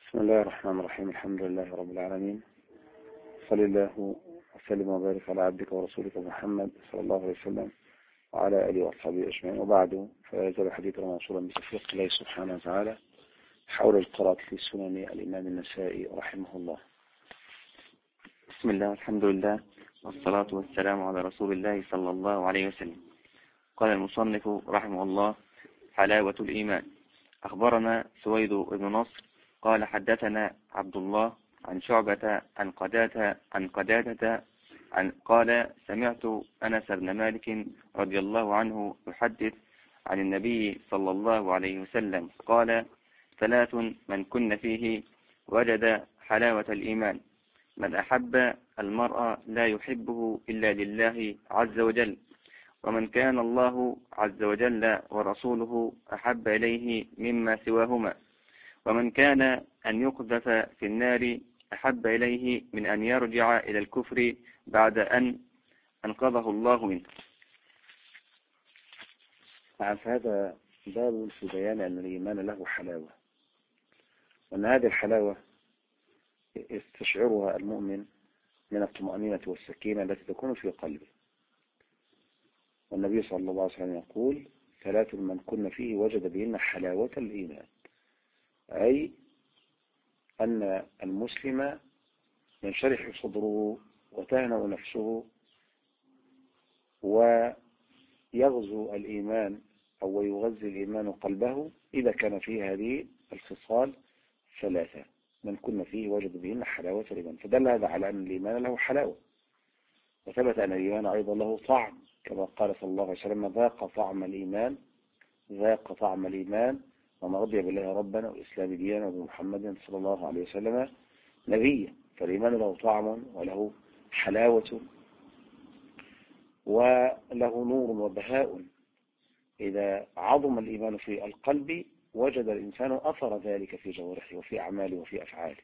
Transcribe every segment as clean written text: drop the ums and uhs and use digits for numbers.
بسم الله الرحمن الرحيم. الحمد لله رب العالمين، صلى الله وسلم وبارك على عبدك ورسولك محمد صلى الله عليه وسلم وعلى آله وأصحابه أجمعين، وبعد فيزال حديثنا موصولا بتوفيق الله سبحانه وتعالى حول القراءة في سنن الإمام النسائي رحمه الله. بسم الله والحمد لله والصلاة والسلام على رسول الله صلى الله عليه وسلم. قال المصنف رحمه الله: حلاوة الإيمان. أخبرنا سويد بن نصر قال حدثنا عبد الله عن شعبة عن قتادة قال: سمعت أنس بن مالك رضي الله عنه يحدث عن النبي صلى الله عليه وسلم قال: ثلاث من كن فيه وجد حلاوة الإيمان: من أحب المرء لا يحبه إلا لله عز وجل، ومن كان الله عز وجل ورسوله أحب إليه مما سواهما، ومن كان أن يقذف في النار أحب إليه من أن يرجع إلى الكفر بعد أن أنقذه الله منه. هذا باب في بيان أن الإيمان له حلاوة، وأن هذه الحلاوة يستشعرها المؤمن من الطمأنينة والسكينة التي تكون في قلبه. والنبي صلى الله عليه وسلم يقول: ثلاث من كن فيه وجد بهن حلاوة الإيمان، أي أن المسلم ينشرح صدره وتهنأ نفسه ويغزو الإيمان أو يغذي الإيمان قلبه إذا كان فيه هذه الخصال ثلاثة من كن فيه وجد بهن حلاوة الإيمان. فدل هذا على أن الإيمان له حلاوة، وثبت أن الإيمان أيضا له طعم، كما قال صلى الله عليه وسلم: ذاق طعم الإيمان ومن رضي بالله ربنا والإسلام دينا وبمحمد صلى الله عليه وسلم نبيا. فالإيمان له طعم وله حلاوة وله نور وبهاء. إذا عظم الإيمان في القلب وجد الإنسان أثر ذلك في جوارحه وفي أعماله وفي أفعاله.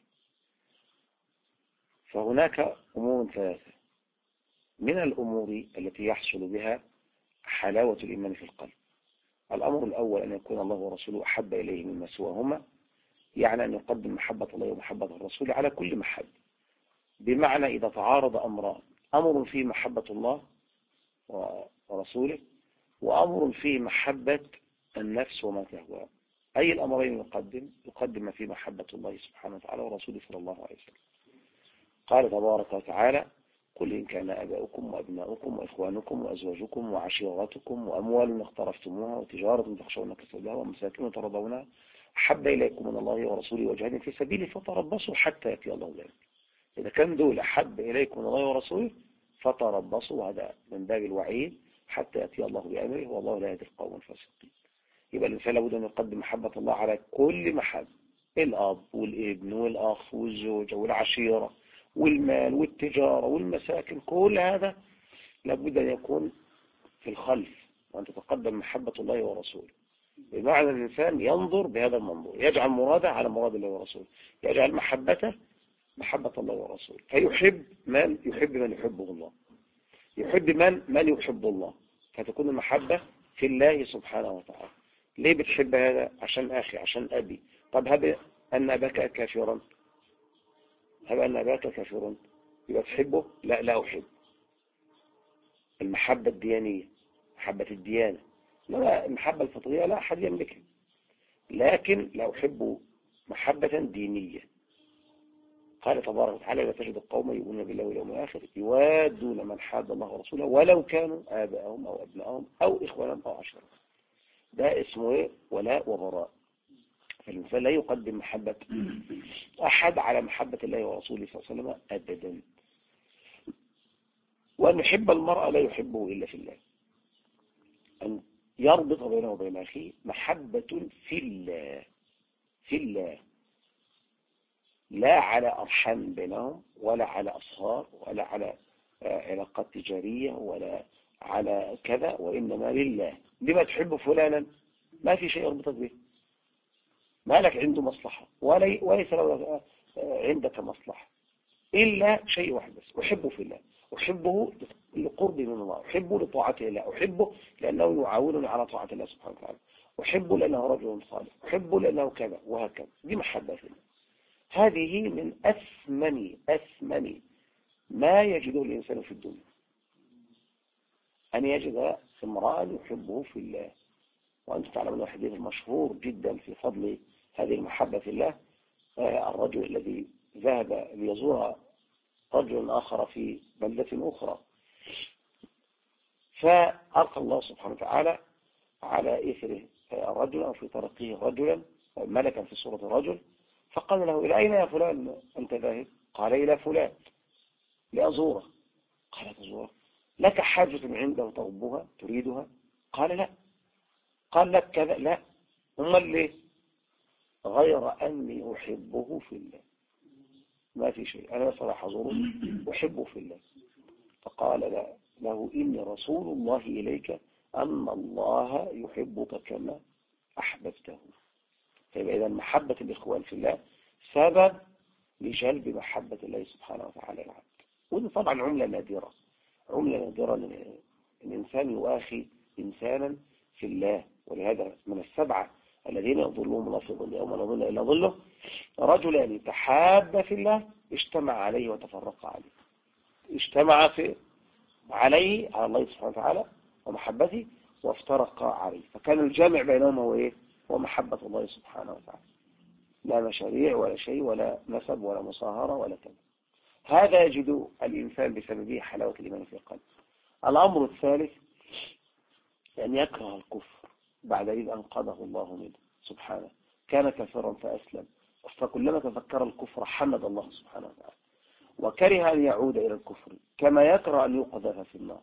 فهناك أمور ثلاثة من الأمور التي يحصل بها حلاوة الإيمان في القلب. الأمر الأول أن يكون الله ورسوله أحب إليه مما سواهما، يعني أن يقدم محبة الله ومحبة الرسول على كل محبة. بمعنى إذا تعارض أمران: أمر فيه محبة الله ورسوله، وأمر فيه محبة النفس وما تهوى، أي الأمرين يقدم فيه محبة الله سبحانه وتعالى ورسوله صلى الله عليه وسلم. قال تبارك وتعالى: قل إن كان آباؤكم وأبناؤكم وإخوانكم وأزواجكم وعشيرتكم وأموال اقترفتموها وتجارة تخشون كسادها ومساكن ترضونها أحب إليكم من الله ورسوله وجهاد في سبيله فتربصوا حتى يأتي الله بأمره. إذا كان دول أحب إليكم من الله ورسوله فتربصوا، هذا من باب الوعيد، حتى يأتي الله بأمره والله لا يهدي القوم الفاسقين. يبقى الإنسان لابد أن يقدم محبة الله على كل محبة: الأب والابن والأخ والزوجة والعشيرة والمال والتجارة والمساكن، كل هذا لابد أن يكون في الخلف، وأن تتقدم محبة الله ورسوله. بمعنى الإنسان ينظر بهذا المنظور، يجعل مراده على مراد الله ورسوله، يجعل محبته محبة الله ورسوله، فيحب من يحبه الله، يحب من يحب الله، فتكون المحبة في الله سبحانه وتعالى. ليه بتحب هذا؟ عشان أخي، عشان أبي. طب هب أن أباك كافرا، يبقى تحبه؟ لا أحب. المحبة الديانية، محبة الديانة، لا المحبة الفطرية لا أحد يملكها، لكن لا أحب محبة دينية. قال تبارك وتعالى: لا تجد قوما يؤمنون بالله واليوم الآخر يوادون من حاد الله ورسوله ولو كانوا آباءهم أو أبناءهم أو إخوانهم أو عشيرتهم. ده اسمه إيه؟ ولاء وبراء. فالإنسان لا يقدم محبة أحد على محبة الله ورسوله صلى الله عليه وسلم أبدا. وأن يحب المرأة لا يحبه إلا في الله، أن يربط بينه وبين أخيه محبة في الله، لا على أرحام بينهم ولا على أصهار ولا على علاقات تجارية ولا على كذا، وإنما لله. لما تحب فلانا؟ ما في شيء يربطك به، ما لك عنده مصلحة وليس له عندك مصلحة، إلا شيء واحد بس: أحبه في الله، أحبه لقربي من الله، أحبه لطاعته الله، أحبه لأنه يعاونني على طاعة الله سبحانه وتعالى، أحبه لأنه رجل صالح، أحبه لأنه كذا وهكذا. دي محبة في الله. هذه من أثمن ما يجده الإنسان في الدنيا، أن يجد امرأة يحبه في الله. وأنتم تعلمون الحديث المشهور جدا في فضل هذه المحبة في الله، الرجل الذي ذهب ليزور رجل آخر في بلدة أخرى، فألقى الله سبحانه وتعالى على إثره الرجل أو في طريقه رجلا ملكا في صورة رجل، فقال له: إلى أين يا فلان أنت ذاهب؟ قال: إلى فلان لأزوره. قال: تزوره؟ لك حاجة عنده تغضبها تريدها؟ قال: لا. قال: لك كذا؟ لا. أمال ليه؟ غير أني أحبه في الله، ما في شيء، أنا صراحة أزوره أحبه في الله. فقال له: إني رسول الله إليك أن الله يحبك كما أحببته. فيبقى إذا محبة الإخوان في الله سبب لجلب محبة الله سبحانه وتعالى العبد. ودي طبعا عملة نادرة أن الإنسان يؤاخي إنسانا في الله. ولهذا من السبعة الذين يظلهم الله في ظل يوم لا ظل إلا ظله رجلان تحابا في الله اجتمع عليه وتفرق عليه. اجتمع عليه على الله سبحانه وتعالى ومحبته، وافترق عليه، فكان الجامع بينهما هو ايه؟ هو محبة الله سبحانه وتعالى، لا مشاريع ولا شيء ولا نسب ولا مصاهرة ولا كذا. هذا يجد الإنسان بسببه حلاوة الإيمان في القلب. الأمر الثالث أن يكره الكفر بعد إذ أنقذه الله منه سبحانه. كان كافرا فأسلم، فكلما تذكر الكفر حمد الله سبحانه وتعالى، وكره أن يعود إلى الكفر كما يكره أن يقذف في النار.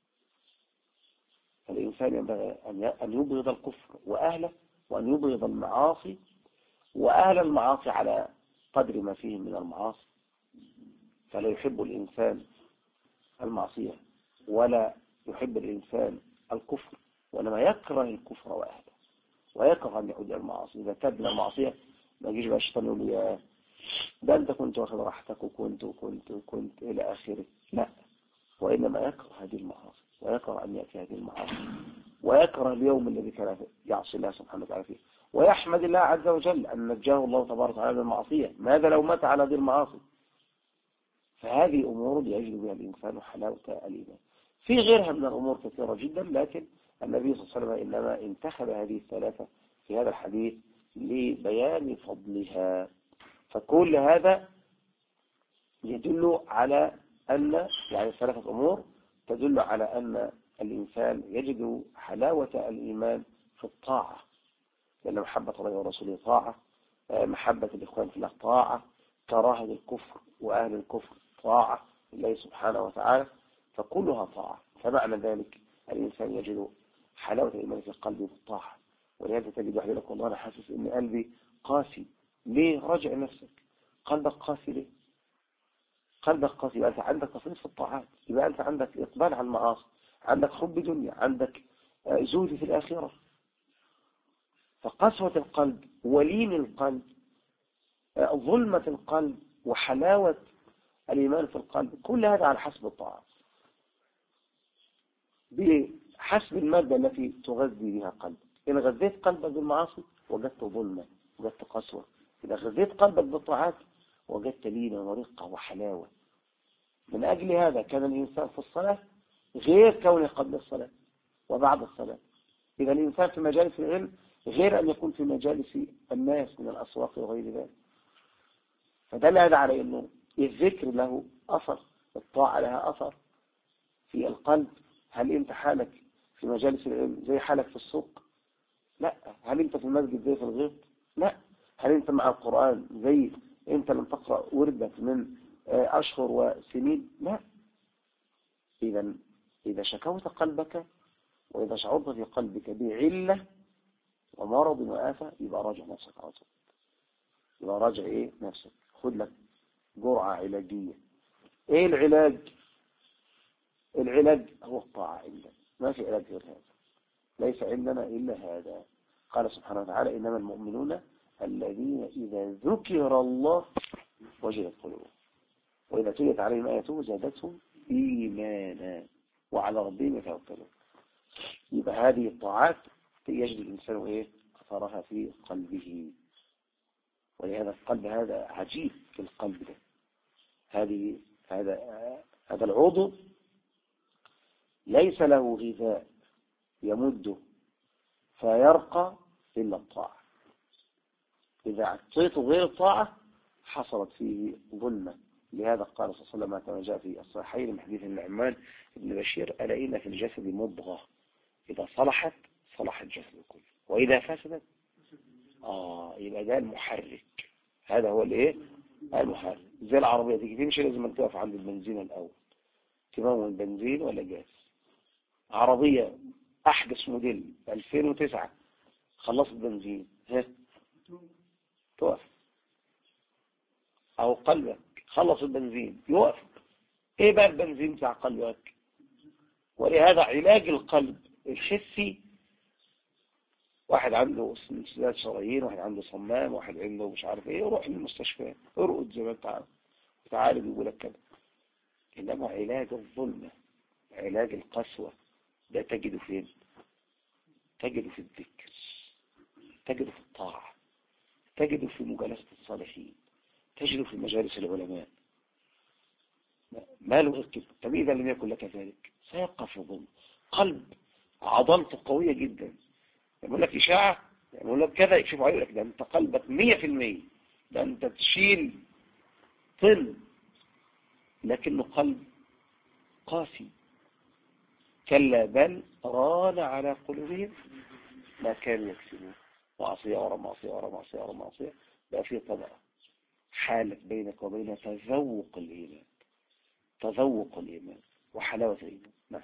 فالإنسان ينبغي أن يبغض الكفر وأهله، وأن يبغض المعاصي وأهل المعاصي على قدر ما فيه من المعاصي. فلا يحب الإنسان المعصية ولا يحب الإنسان الكفر، وإنما يكره الكفر وأهله، ويكره أن يعود إلى المعاصي. إذا تاب من المعصية ما يجيش بقى الشيطان يقول يا ده أنت كنت واخد راحتك وكنت إلى آخره. لا، وإنما يكره هذه المعاصي، ويكره أن يأتي هذه المعاصي، ويكره اليوم الذي كان يعصي الله سبحانه وتعالى فيه، ويحمد الله عز وجل أن نجاه الله تبارك وتعالى من المعصية. ماذا لو مات على هذه المعاصي؟ فهذه أمور يجد بها الإنسان حلاوة الإيمان. في غيرها من الأمور كثيرة جدا، لكن النبي صلى الله عليه وسلم إنما انتخب هذه الثلاثة في هذا الحديث لبيان فضلها. فكل هذا يدل على أن يعني ثلاثة أمور تدل على أن الإنسان يجد حلاوة الإيمان في الطاعة، لأن محبة الله ورسوله طاعة، محبة الإخوان في الله طاعة، كراهة الكفر وأهل الكفر طاعة لله سبحانه وتعالى، فكلها طاعة. فمعنى ذلك الإنسان يجد حلاوة الإيمان في قلبه بالطاعة. ولهذا تجد واحد لك والله أنا حاسس إن قلبي قاسي. ليه؟ راجع نفسك، قلبك قاسي ليه؟ قلبك قاسي، يبقى أنت عندك تصريف في الطاعات، يبقى أنت عندك إقبال على المعاصي، عندك حب دنيا، عندك زهد في الآخرة. فقسوة القلب ولين القلب، ظلمة القلب، وحلاوة الإيمان في القلب، كل هذا على حسب الطاعات، بحسب المادة التي تغذي بها قلبك. إن غذيت قلبك بالمعاصي وجدت ظلمة، وجدت قسوة. إذا غذيت قلبك بالطاعات وجدت لينة ورقة وحلاوة. من أجل هذا كان الإنسان في الصلاة غير كونه قبل الصلاة وبعد الصلاة. إذا الإنسان في مجالس العلم غير أن يكون في مجالس الناس من الأسواق وغير ذلك. فدل هذا على أنه الذكر له أثر، الطاعة لها أثر في القلب. هل أنت حالك في مجالس العلم زي حالك في السوق؟ لا. هل أنت في المسجد زي في الغيط؟ لا. هل أنت مع القرآن زي أنت لم تقرأ وردك من أشهر وسنين؟ لا. إذا شكوت قلبك وإذا شعرت في قلبك بعلة ومرض وآفة يبقى راجع نفسك على طول. يبقى راجع نفسك، خد لك جرعة علاجية. ايه العلاج؟ العلاج هو الطاعة عندنا، ما في علاج غير هذا، ليس عندنا إلا هذا. قال سبحانه وتعالى إنما المؤمنون الذين إذا ذكر الله وجلت قلوبهم وإذا تليت عليهم آياته زادتهم إيمانا وعلى ربهم يتوكلون. يبقى هذه الطاعات يجد الإنسان أثرها في قلبه. ولهذا القلب هذا عجيب في القلب ده. هذا العضو ليس له غذاء يمده فيرقى إلا الطاعة. إذا أعطيته غير الطاعة حصلت فيه ظلمة. لهذا قال صلى الله عليه وسلم كما جاء في الصحيحين من حديث النعمان بن بشير: ألا إن في الجسد مضغة إذا صلحت صلح الجسد كله وإذا فسدت يبقى ده المحرك. هذا هو الايه؟ المحرك. زي العربية تيجي تمشي لازم تقف عند البنزين الأول، تمون بنزين ولا جاز. عربية أحدث موديل 2009 خلصت بنزين توقف. أو قلبك خلص البنزين يوقف. إيه بقى البنزين بتاع قلبك؟ ولهذا علاج القلب الحسي، واحد عنده انسداد شرايين، واحد عنده صمام، واحد عنده مش عارف ايه، يروح للمستشفى ارقد زي ما انت عارف وتعالج يقول لك كده. انما علاج الظلمة، علاج القسوة، ده تجده فين؟ تجده في الذكر، تجده في الطاعة، تجده في مجالسة الصالحين، تجده في مجالس العلماء. ما له غير كده. طب إذا لم يكن لك ذلك سيبقى في ظلم. قلب عضلته قوية جدا، يقول لك إشاعة، يقول لك كذا، يشوف عليك لك ده أنت قلبك 100%، ده أنت تشيل طن، لكنه قلب قاسي. كلا بل ران على قلوبهم ما كانوا يكسبون. معصية ورا معصية ورا معصية ورا معصية. بقى في طبقة حالت بينك وبين تذوق الإيمان، تذوق الإيمان وحلاوة الإيمان. نعم.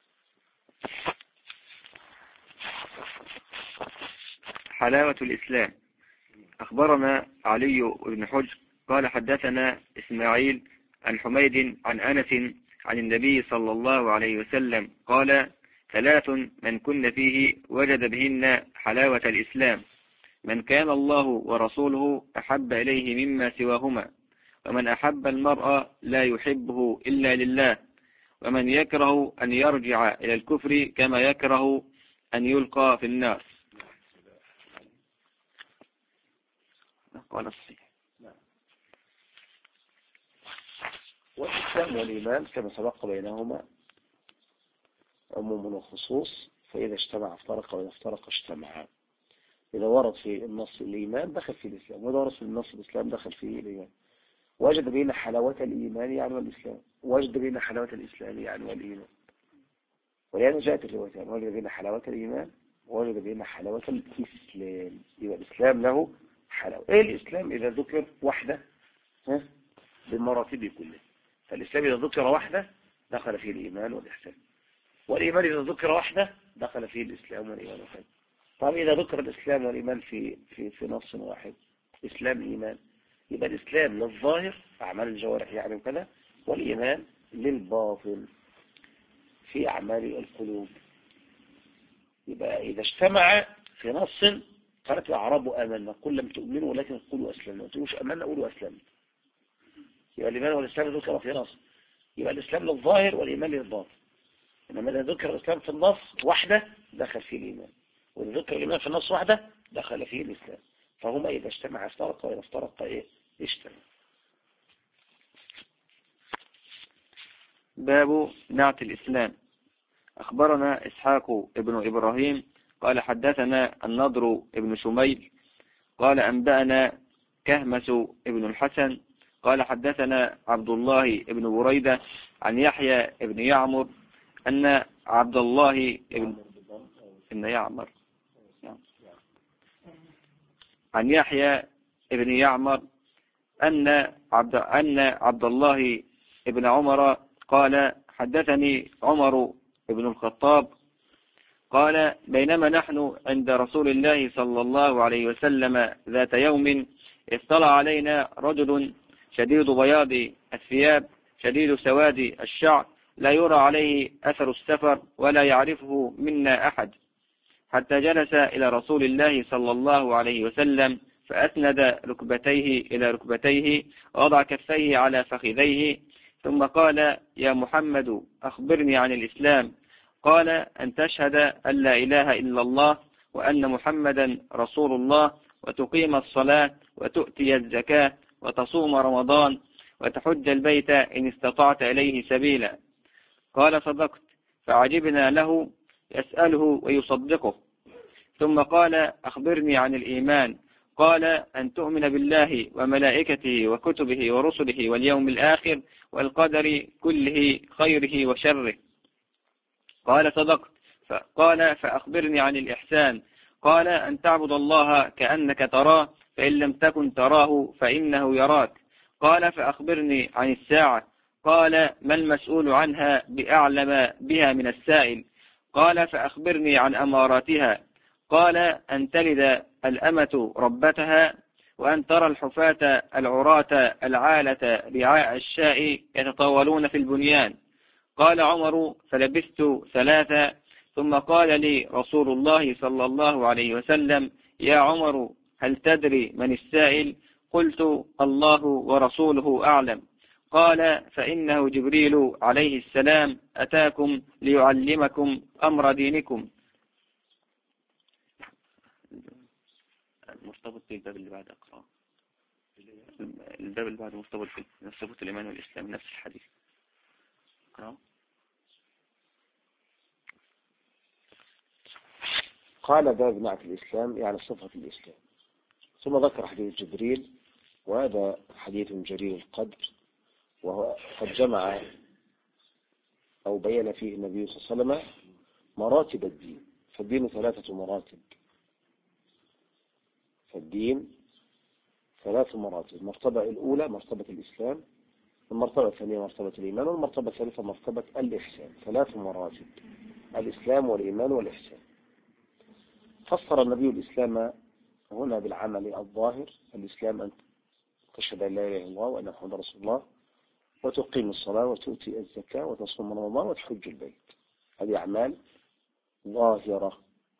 حلاوة الإسلام. أخبرنا علي بن حجر قال حدثنا إسماعيل عن حميد عن أنس عن النبي صلى الله عليه وسلم قال: 3 من كن فيه وجد بهن حلاوة الإسلام: من كان الله ورسوله أحب إليه مما سواهما، ومن أحب المرء لا يحبه إلا لله، ومن يكره أن يرجع إلى الكفر كما يكره أن يلقى في النار. قال الصحيح. والإسلام والإيمان كما سبق بينهما عموم وخصوص، فإذا اجتمع افترق وإذا افترق اجتمعا. إذا ورد في النص الإيمان دخل في الإسلام، وإذا ورد في النص الإسلام دخل في الإيمان. وجد بين حلاوة الإيمان يعني والإسلام، وجد بين حلاوة الإسلام يعني والإيمان. ولهذا جاءت الروايتان: وجد بين حلاوة الإيمان ووجد بين حلاوة الإسلام. يبقى الإسلام له حلاوة. إيه الإسلام إذا ذكر وحده بالمراتب كلها؟ فالإسلام إذا ذكر وحده دخل فيه الإيمان والإحسان، والإيمان إذا ذكر وحده دخل فيه الإسلام والإيمان والإحسان. طيب إذا ذكر الإسلام والإيمان في نص واحد، إسلام إيمان، يبقى الإسلام للظاهر أعمال الجوارح يعني وكذا، والإيمان للباطن في أعمال القلوب. يبقى إذا اجتمع في نص: قالت الأعراب آمنا قل لم تؤمنوا ولكن قولوا أسلمنا. ما تقولوش آمنا، قولوا أسلمنا. يبقى الإيمان والإسلام ذكر في نص، يبقى الإسلام للظاهر والإيمان للباطن. إنما إذا ذكر الإسلام في النص وحده دخل فيه الإيمان، وإذا ذكر الإيمان في النص وحده دخل فيه الإسلام. فهما إذا اجتمع افترق وإذا افترق اجتمع. باب نعت الإسلام. أخبرنا إسحاق ابن إبراهيم قال حدثنا النضر ابن شميل قال أنبأنا كهمس ابن الحسن قال حدثنا عبد الله ابن بريدة عن يحيى ابن يعمر أن عبد الله ابن يعمر عن يحيى ابن يعمر أن عبد الله ابن عمر قال حدثني عمر ابن الخطاب قال: بينما نحن عند رسول الله صلى الله عليه وسلم ذات يوم اطلع علينا رجل شديد بياض الثياب شديد سواد الشعر لا يرى عليه أثر السفر ولا يعرفه منا أحد، حتى جلس إلى رسول الله صلى الله عليه وسلم فأسند ركبتيه إلى ركبتيه ووضع كفيه على فخذيه ثم قال: يا محمد أخبرني عن الإسلام. قال: أن تشهد أن لا إله إلا الله وأن محمدا رسول الله وتقيم الصلاة وتؤتي الزكاة وتصوم رمضان وتحج البيت إن استطعت إليه سبيلا. قال صدقت. فعجبنا له يسأله ويصدقه. ثم قال أخبرني عن الإيمان. قال أن تؤمن بالله وملائكته وكتبه ورسله واليوم الآخر والقدر كله خيره وشره. قال صدقت. قال فأخبرني عن الإحسان. قال أن تعبد الله كأنك تراه فإن لم تكن تراه فإنه يراك. قال فأخبرني عن الساعة. قال ما المسؤول عنها بأعلم بها من السائل. قال فأخبرني عن أماراتها. قال أن تلد الأمة ربتها وأن ترى الحفاة العراة العالة رعاء الشاء يتطاولون في البنيان. قال عمر فلبثت 3 ثم قال لي رسول الله صلى الله عليه وسلم يا عمر هل تدري من السائل؟ قلت الله ورسوله أعلم. قال فإنه جبريل عليه السلام أتاكم ليعلمكم أمر دينكم. مرتبط بالباب اللي بعد أقرأ. الباب اللي بعد مرتبط بصفة الإيمان والإسلام نفس الحديث. أقرأ. قال باب نعت الإسلام يعني صفة الإسلام. ثم ذكر حديث جبريل، وهذا حديث جليل القدر، وهو قد جمع أو بين فيه النبي صلى الله عليه وسلم مراتب الدين. فالدين 3 مراتب. فالدين 3 مراتب. المرتبة الأولى مرتبة الإسلام، المرتبة الثانية مرتبة الإيمان، والمرتبة الثالثة مرتبة الإحسان. 3 مراتب: الإسلام والإيمان والإحسان. فسر النبي الإسلام هنا بالعمل الظاهر. الإسلام أن تشهد أن لا إله إلا الله وأن محمدا رسول الله، وتقيم الصلاة وتؤتي الزكاة وتصوم رمضان وتحج البيت. هذه أعمال ظاهرة.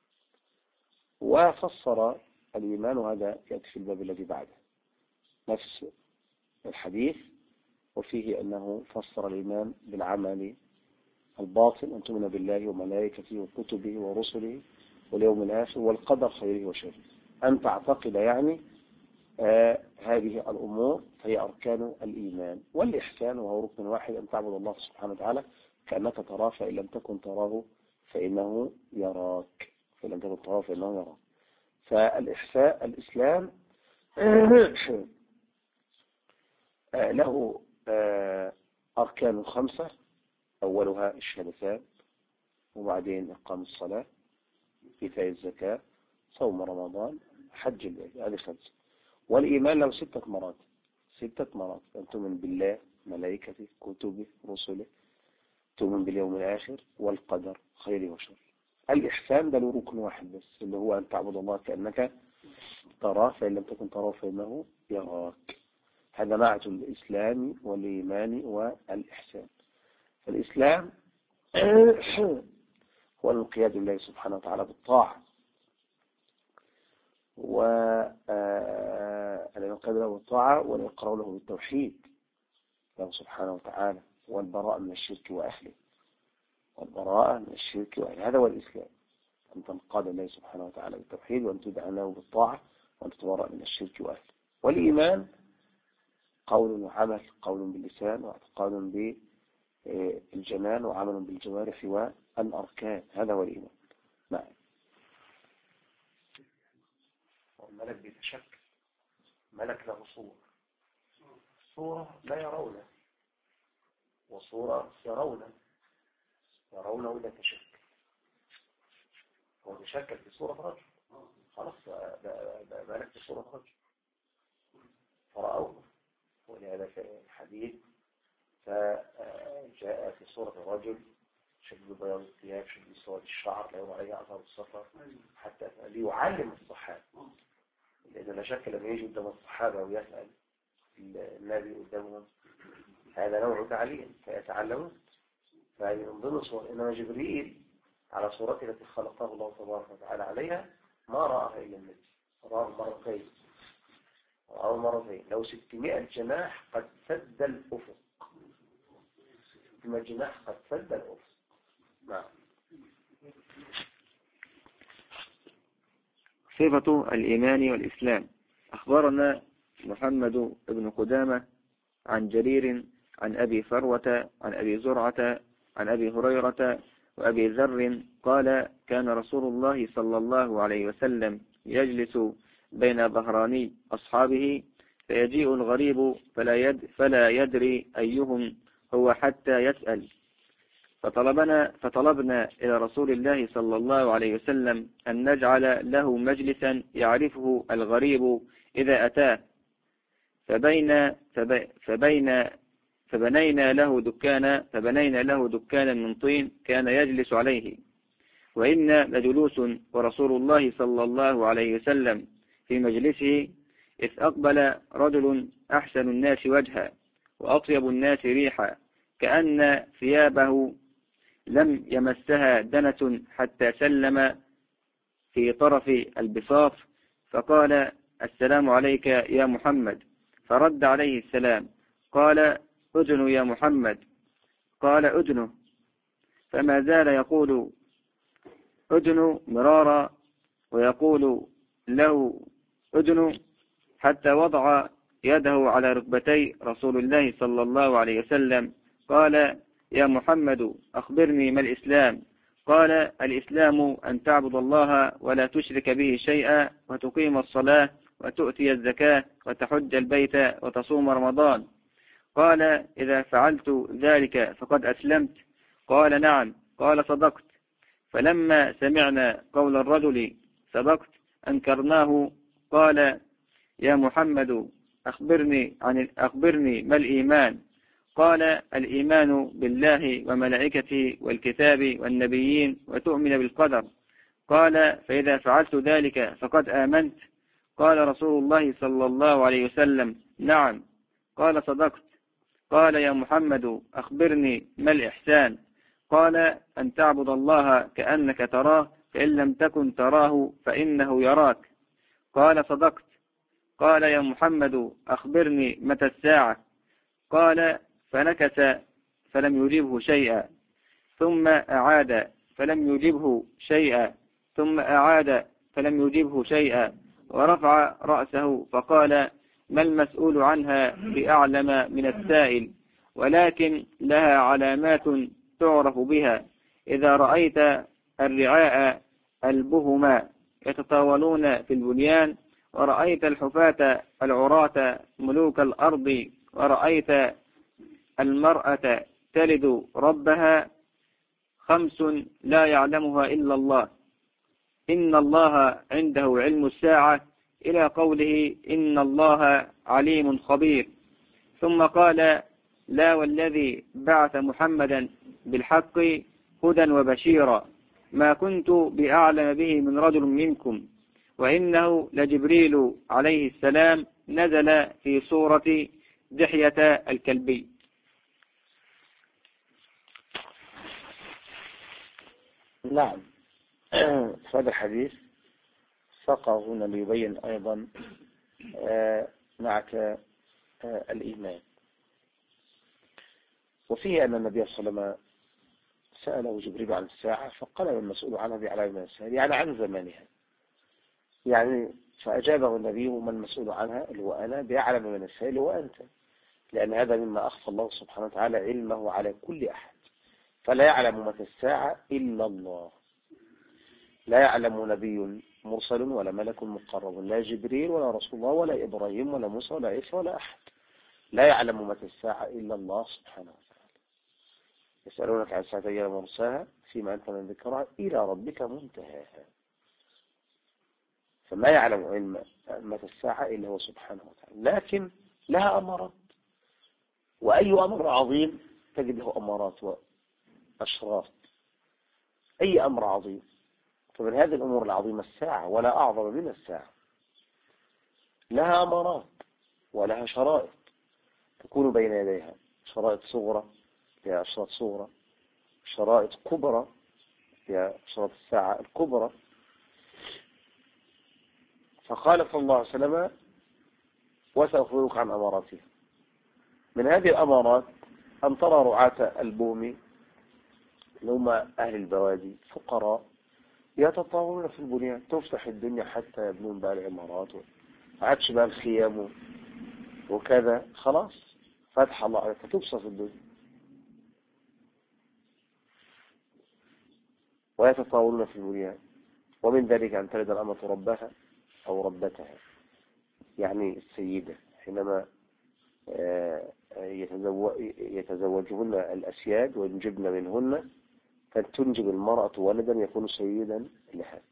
وفسر الإيمان، وهذا يأتي في الباب الذي بعده نفس الحديث، وفيه أنه فسر الإيمان بالعمل الباطن: أن تؤمن بالله وملائكته وكتبه ورسله واليوم الآخر والقدر خيره وشره. أن تعتقد يعني هذه الأمور فهي أركان الإيمان. والإحسان وهو ركن واحد: أن تعبد الله سبحانه وتعالى كأنك تراه فإن لم تكن تراه فإنه يراك. فإن لم تكن تراه فإنه يراك. فالإحسان الإسلام له أركان 5: أولها الشهادتان، وبعدين إقام الصلاة، إيتاء الزكاة، صوم رمضان، حج البيت. هذه 5. والإيمان له 6 مراتب. 6 مراتب: أن تؤمن بالله ملائكته كتبه رسله، تؤمن باليوم الآخر والقدر خيره وشره. الإحسان ده له ركن واحد بس، اللي هو أن تعبد الله كأنك تراه فإن لم تكن تراه فإنه يراك. هذا نعت الإسلام والإيمان والإحسان. فالإسلام هو الانقياد لله سبحانه وتعالى بالطاعة، والانقياد له بالطاعة والإقرار له بالتوحيد له سبحانه وتعالى، والبراءة من الشرك وأهله. والبراءة من الشرك وأهله، هذا هو الإسلام: أن تنقاد الله سبحانه وتعالى بالتوحيد، وأن تدعى له بالطاعة، وأن تتبرأ من الشرك وأهله. والإيمان قول وعمل: قول باللسان، واعتقاد بالجنان، وعمل بالجوارح والأركان. هذا هو الإيمان. نعم. والملك بيتشكل. ملك له صورة لا يرونه، وصورة يرونه إذا تشكل. هو تشكل في صورة رجل، خلاص ده ملك في صورة رجل فرأوه. ولهذا في الحديث فجاء في صورة رجل شديد بياض الثياب شديد سواد الشعر لا يرى عليه أثر السفر، حتى ليعلم الصحابة. لأن لا شك لما يجي قدام الصحابة ويسأل النبي قدامهم هذا نوع تعليم فيتعلمون. فهذه من ضمن صور. إنما جبريل على صورته التي خلقه الله تبارك وتعالى عليها ما رآها إلا النبي، رآه مرتين. لو 600 جناح قد سد الأفق. 600 جناح قد سد الأفق. نعم. صفة الإيمان والإسلام. أخبرنا محمد بن قدامة عن جرير عن أبي فروة عن أبي زرعة عن أبي هريرة وأبي ذر قال كان رسول الله صلى الله عليه وسلم يجلس بين ظهراني أصحابه فيجيء الغريب فلا يدري أيهم هو حتى يسأل فطلبنا إلى رسول الله صلى الله عليه وسلم أن نجعل له مجلسا يعرفه الغريب إذا أتاه فبنينا له دكانا من طين كان يجلس عليه وإنا لجلوس ورسول الله صلى الله عليه وسلم في مجلسه إذ أقبل رجل أحسن الناس وجها وأطيب الناس ريحا كأن ثيابه لم يمسها دنة حتى سلم في طرف البساط فقال السلام عليك يا محمد فرد عليه السلام قال أدن يا محمد قال أدنه فما زال يقول أدن مرارا ويقول له أدن حتى وضع يده على ركبتي رسول الله صلى الله عليه وسلم قال يا محمد أخبرني ما الإسلام قال الإسلام أن تعبد الله ولا تشرك به شيئا وتقيم الصلاة وتؤتي الزكاة وتحج البيت وتصوم رمضان قال إذا فعلت ذلك فقد أسلمت قال نعم قال صدقت فلما سمعنا قول الرجل صدقت أنكرناه قال يا محمد أخبرني ما الإيمان قال الإيمان بالله وملائكته والكتاب والنبيين وتؤمن بالقدر قال فإذا فعلت ذلك فقد آمنت قال رسول الله صلى الله عليه وسلم نعم قال صدقت قال يا محمد أخبرني ما الإحسان قال أن تعبد الله كأنك تراه فإن لم تكن تراه فإنه يراك قال صدقت قال يا محمد أخبرني متى الساعة قال فنكس فلم يجبه شيئا ثم أعاد فلم يجبه شيئا ثم أعاد فلم يجبه شيئا ورفع رأسه فقال ما المسؤول عنها بأعلم من السائل ولكن لها علامات تعرف بها إذا رأيت الرعاء البهما يتطاولون في البنيان ورأيت الحفاة العراة ملوك الأرض ورأيت المرأة تلد ربها 5 لا يعلمها إلا الله إن الله عنده علم الساعة إلى قوله إن الله عليم خبير ثم قال لا والذي بعث محمدا بالحق هدى وبشيرا ما كنت بأعلم به من رجل منكم وإنه لجبريل عليه السلام نزل في صورة دحية الكلبي. نعم. هذا الحديث ساقه هنا ليبين أيضا معك الإيمان، وفيه أن النبي صلى الله عليه وسلم سأله جبريل عن الساعة فقال المسؤول عنها بعلام من الساعة، يعني عن زمانها، يعني فأجابه النبي وما المسؤول عنها اللي هو أنا بأعلم من الساعة اللي هو أنت، لأن هذا مما أخفى الله سبحانه وتعالى علمه على كل أحد، فلا يعلم متى الساعة إلا الله، لا يعلم نبي مرسل ولا ملك مقرب، لا جبريل ولا رسول الله ولا إبراهيم ولا موسى ولا عيسى ولا أحد، لا يعلم متى الساعة إلا الله سبحانه وتعالى. يسألونك عن الساعة أيان مرساها فيما أنت من ذكرها إلى ربك منتهاها، فما يعلم علم متى الساعة إلا هو سبحانه وتعالى، لكن لها أمارات، وأي أمر عظيم تجد له أمارات وأشراط، أي أمر عظيم، فمن هذه الأمور العظيمة الساعة ولا أعظم من الساعة، لها أمارات ولها شرائط تكون بين يديها، شرائط صغرى هي أشراط صغرى، شرائط كبرى هي أشراط الساعة الكبرى. فقال صلى الله عليه وسلم وسأخبرك عن أماراتها. من هذه الأمارات أن ترى رعاة البوم اللي هم أهل البوادي فقراء يتطاولون في البنيان، تفتح الدنيا حتى يبنون بقى العمارات، عادش بقى الخيام وكذا، خلاص فتح الله عليك تبصر في الدنيا. ويتطاولون في البنيان، ومن ذلك أن تلد الأمة ربها أو ربتها، يعني السيدة حينما يتزوجهن الأسياد وينجبن منهن، فتنجب المرأة ولدا يكون سيدا لها.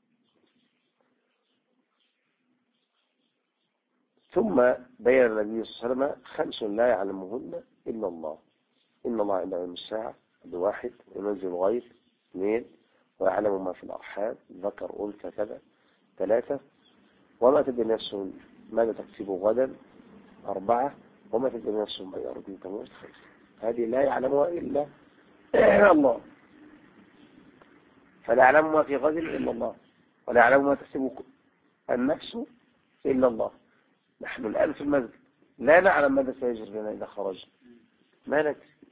ثم بين النبي صلى الله عليه وسلم 5 لا يعلمهن إلا الله. إن الله عنده علم الساعة، 1 ينزل الغيث، 2 ويعلم ما في الأرحام، ذكر أنثى كذا، 3 وما تدري نفس ماذا تكسب غدا، 4 وما تدري نفس ما يرضي تموت، 5 هذه لا يعلمها إلا الله. فلا يعلم ما في غد إلا الله، ولا يعلم ما تكسب النفس إلا الله. نحن الآن في المسجد لا نعلم ماذا سيجري لنا إذا خرجنا، ما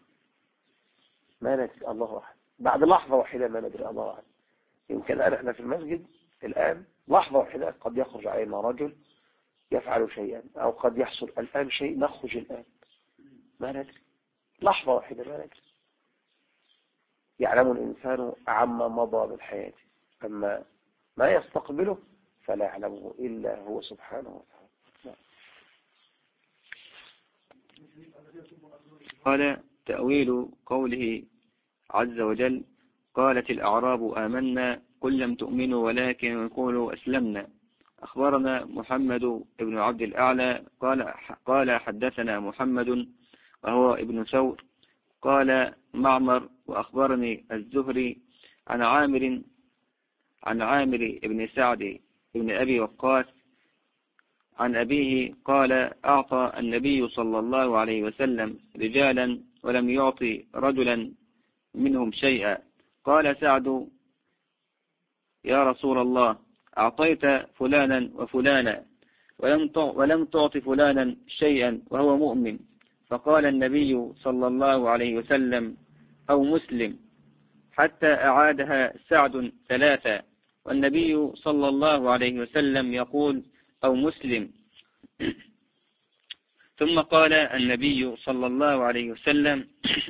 ندري الله أحد. بعد لحظة واحدة ما ندري الله أحد. يمكن الآن احنا في المسجد الآن لحظة واحدة قد يخرج علينا رجل يفعل شيئا، أو قد يحصل الآن شيء نخرج الآن، ما ندري. لحظة واحدة ما ندري. يعلم الإنسان عما مضى من حياته، أما ما يستقبله فلا يعلمه إلا هو سبحانه وتعالى. قال تأويل قوله عز وجل: قالت الأعراب آمنا قل لم تؤمنوا ولكن قولوا أسلمنا. أخبرنا محمد بن عبد الأعلى قال حدثنا محمد وهو ابن ثور قال معمر وأخبرني الزهري عن عامر بن سعد بن أبي وقاص عن أبيه قال: أعطى النبي صلى الله عليه وسلم رجالا ولم يعطي رجلا منهم شيئا. قال سعد: يا رسول الله، أعطيت فلانا وفلانا ولم تعط فلانا شيئا وهو مؤمن. فقال النبي صلى الله عليه وسلم: أو مسلم، حتى أعادها سعد 3، والنبي صلى الله عليه وسلم يقول: أو مسلم. ثم قال النبي صلى الله عليه وسلم: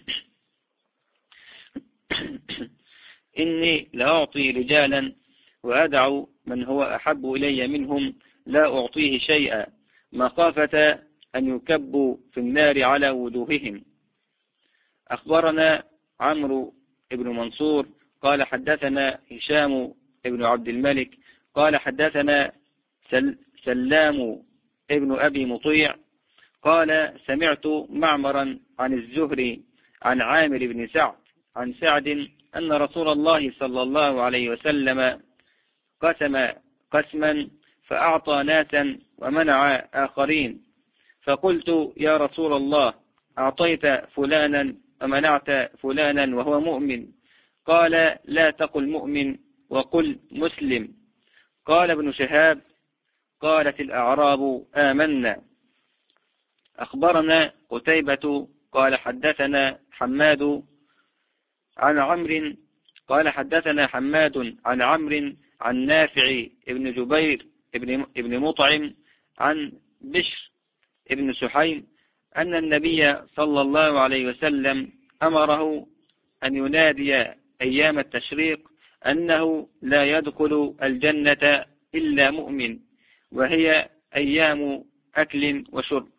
إني لأعطي رجالا وأدع من هو أحب إلي منهم لا أعطيه شيئا، مخافة أن يكبوا في النار على وجوههم. أخبرنا عمرو بن منصور قال حدثنا هشام بن عبد الملك قال حدثنا سلام ابن أبي مطيع قال: سمعت معمرا عن الزهري عن عامر بن سعد عن سعد أن رسول الله صلى الله عليه وسلم قسم قسما فأعطى ناسا ومنع آخرين. فقلت: يا رسول الله، أعطيت فلانا ومنعت فلانا وهو مؤمن. قال: لا تقل مؤمن وقل مسلم. قال ابن شهاب: قالت الأعراب آمنا. أخبرنا قتيبة قال حدثنا حماد عن عمرو قال حدثنا حماد عن عمرو عن نافع ابن جبير ابن مطعم عن بشر ابن سحيم أن النبي صلى الله عليه وسلم أمره أن ينادي أيام التشريق أنه لا يدخل الجنة إلا مؤمن، وهي أيام أكل وشرب.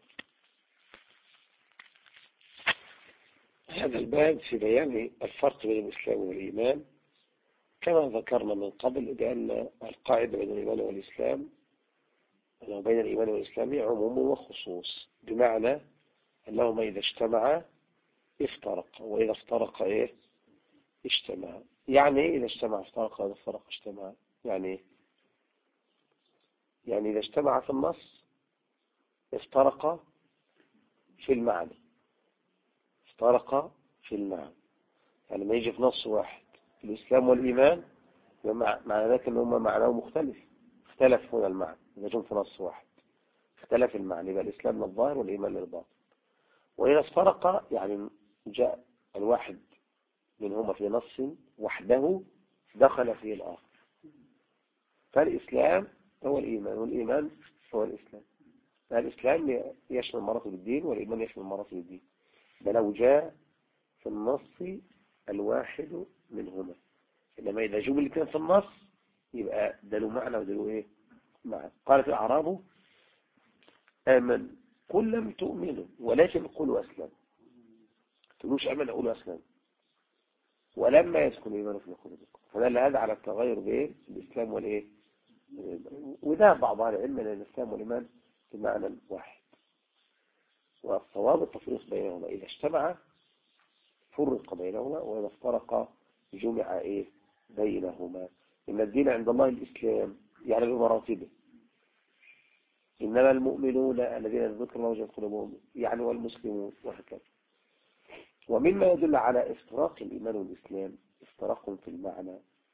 هذا الباب في بيان الفرق بين الإسلام والإيمان، كما ذكرنا من قبل بأن القاعدة بين الإيمان والإسلام بين الإيمان والإسلام عموم وخصوص، بمعنى أنهما إذا اجتمعا افترقا، وإذا افترقا اجتمعا. يعني إذا اجتمع افترقا وإذا افترق اجتمعا، يعني إذا اجتمع في النص افترقا في المعنى، افترقا في المعنى. يعني ما يجي في نص واحد الإسلام والإيمان معنى ذلك أنهما معناه مختلف، اختلف هنا المعنى. إذا جم في نص واحد اختلف المعنى، يبقى الإسلام للظاهر والإيمان للباطن. وإذا افترق يعني جاء الواحد منهما في نص وحده دخل فيه الآخر. فالإسلام هو الإيمان والإيمان هو الإسلام. الإسلام يشمل مراتب الدين والإيمان يشمل مراتب الدين، ده لو جاء في النص الواحد منهما. إنما إذا جمل الاثنين في النص يبقى ده له معنى وده له إيه معنى. قالت الأعراب آمن قل لم تؤمنوا ولكن قولوا أسلم، تقولوش آمن قولوا أسلم ولما يدخل الإيمان في قلوبكم. فدل هذا على التغير بين الإسلام والإيه، وده بعض أهل العلم أن الإسلام والإيمان بمعنى واحد، والصواب التفريق بينهما، إذا اجتمع فرق بينهما وإذا افترق جمع إيه بينهما. إن الدين عند الله الإسلام يعني بمراتبه، إنما المؤمنون الذين ذكر الله وجل قلوبهم يعني والمسلمون وهكذا. ومما يدل على افتراق الإيمان والإسلام افتراق في المعنى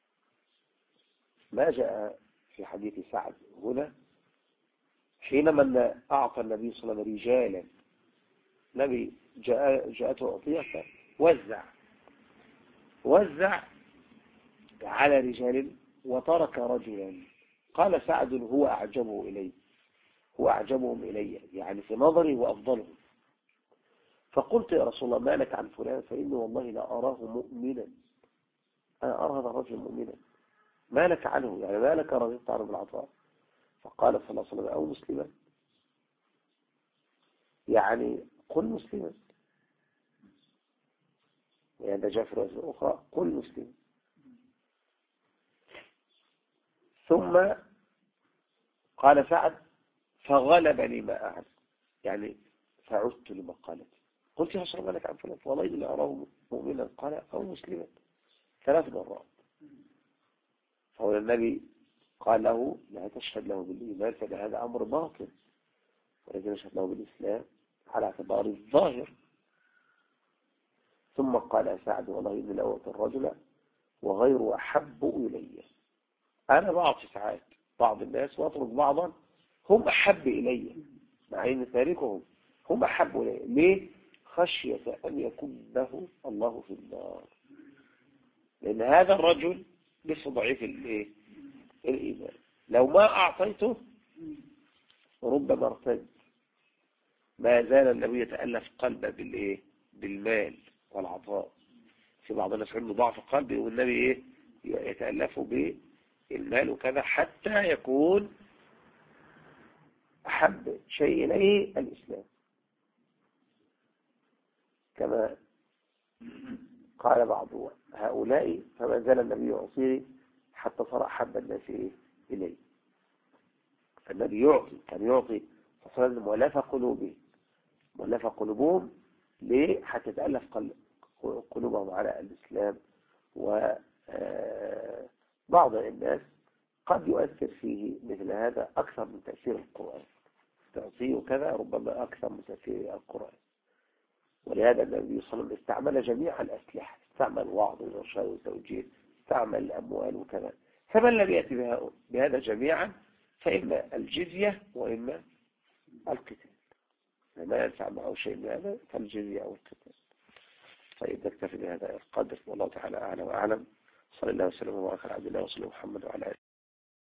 ما جاء في حديث سعد هنا، حينما أعطى النبي صلى الله عليه وسلم رجالا، نبي جاءته عطية وزع على رجال وترك رجلا، قال سعد هو أعجبهم إلي يعني في نظري وأفضلهم. فقلت يا رسول الله ما لك عن فلان فإني والله لا أراه مؤمنا، أنا أرى هذا الرجل مؤمنا، ما لك عنه يعني ما لك رغبت عنه بالعطاء؟ فقال صلى الله عليه وسلم أو مسلما، يعني قل مسلما، يعني ده جاء في رواية أخرى قل مسلما. ثم قال سعد فغلبني ما أعلم، يعني فعدت لمقالتي، قلت يا رسول الله ما لك عن فلان والله إلا أراه مؤمنا، قال أو مسلما 3 مرات. فهو النبي قال له لا تشهد له بالإيمان فهذا أمر باطل، ولكن يشهد له بالإسلام على اعتبار الظاهر. ثم قال سعد والله إني لأوت الرجل وغير أحب إلي، أنا بعطي ساعات بعض الناس وأترك بعضا هم أحب إلي، مع أن تاركهم هم أحب إلي، ليه؟ خشية أن يكون له الله في النار، لأن هذا الرجل لسه ضعيف الإيمان، لو ما أعطيته ربما ارتد. ما زال النبي يتألف قلبه بالمال والعطاء. في بعض الناس عنده ضعف قلبي والنبي يتألفه بالمال وكذا حتى يكون أحب شيء إليه الإسلام، كما قال بعض هؤلاء فما زال النبي يعصيني حتى صار أحب الناس إليه. فالنبي يعطي، كان يعطي صلى الله عليه وسلم مؤلف قلوبهم ليه؟ حتى تألف قلوبهم على الإسلام. وبعض الناس قد يؤثر فيه مثل هذا أكثر من تأثير القرآن، تعطيه كذا ربما أكثر من تأثير القرآن. ولهذا النبي صلى الله عليه وسلم استعمل جميع الأسلحة، استعمل الوعظ والإرشاد والتوجيه، استعمل الأموال وكذا. فمن لم يأتي بهذا جميعا فإما الجزية وإما القتال، ما ينفع معه شيء من هذا فالجزية أو القتال. طيب نكتفي بهذا القدر، والله تعالى أعلى وأعلم. صلى الله وسلم وبارك على عبد الله ورسوله محمد وعلى آله.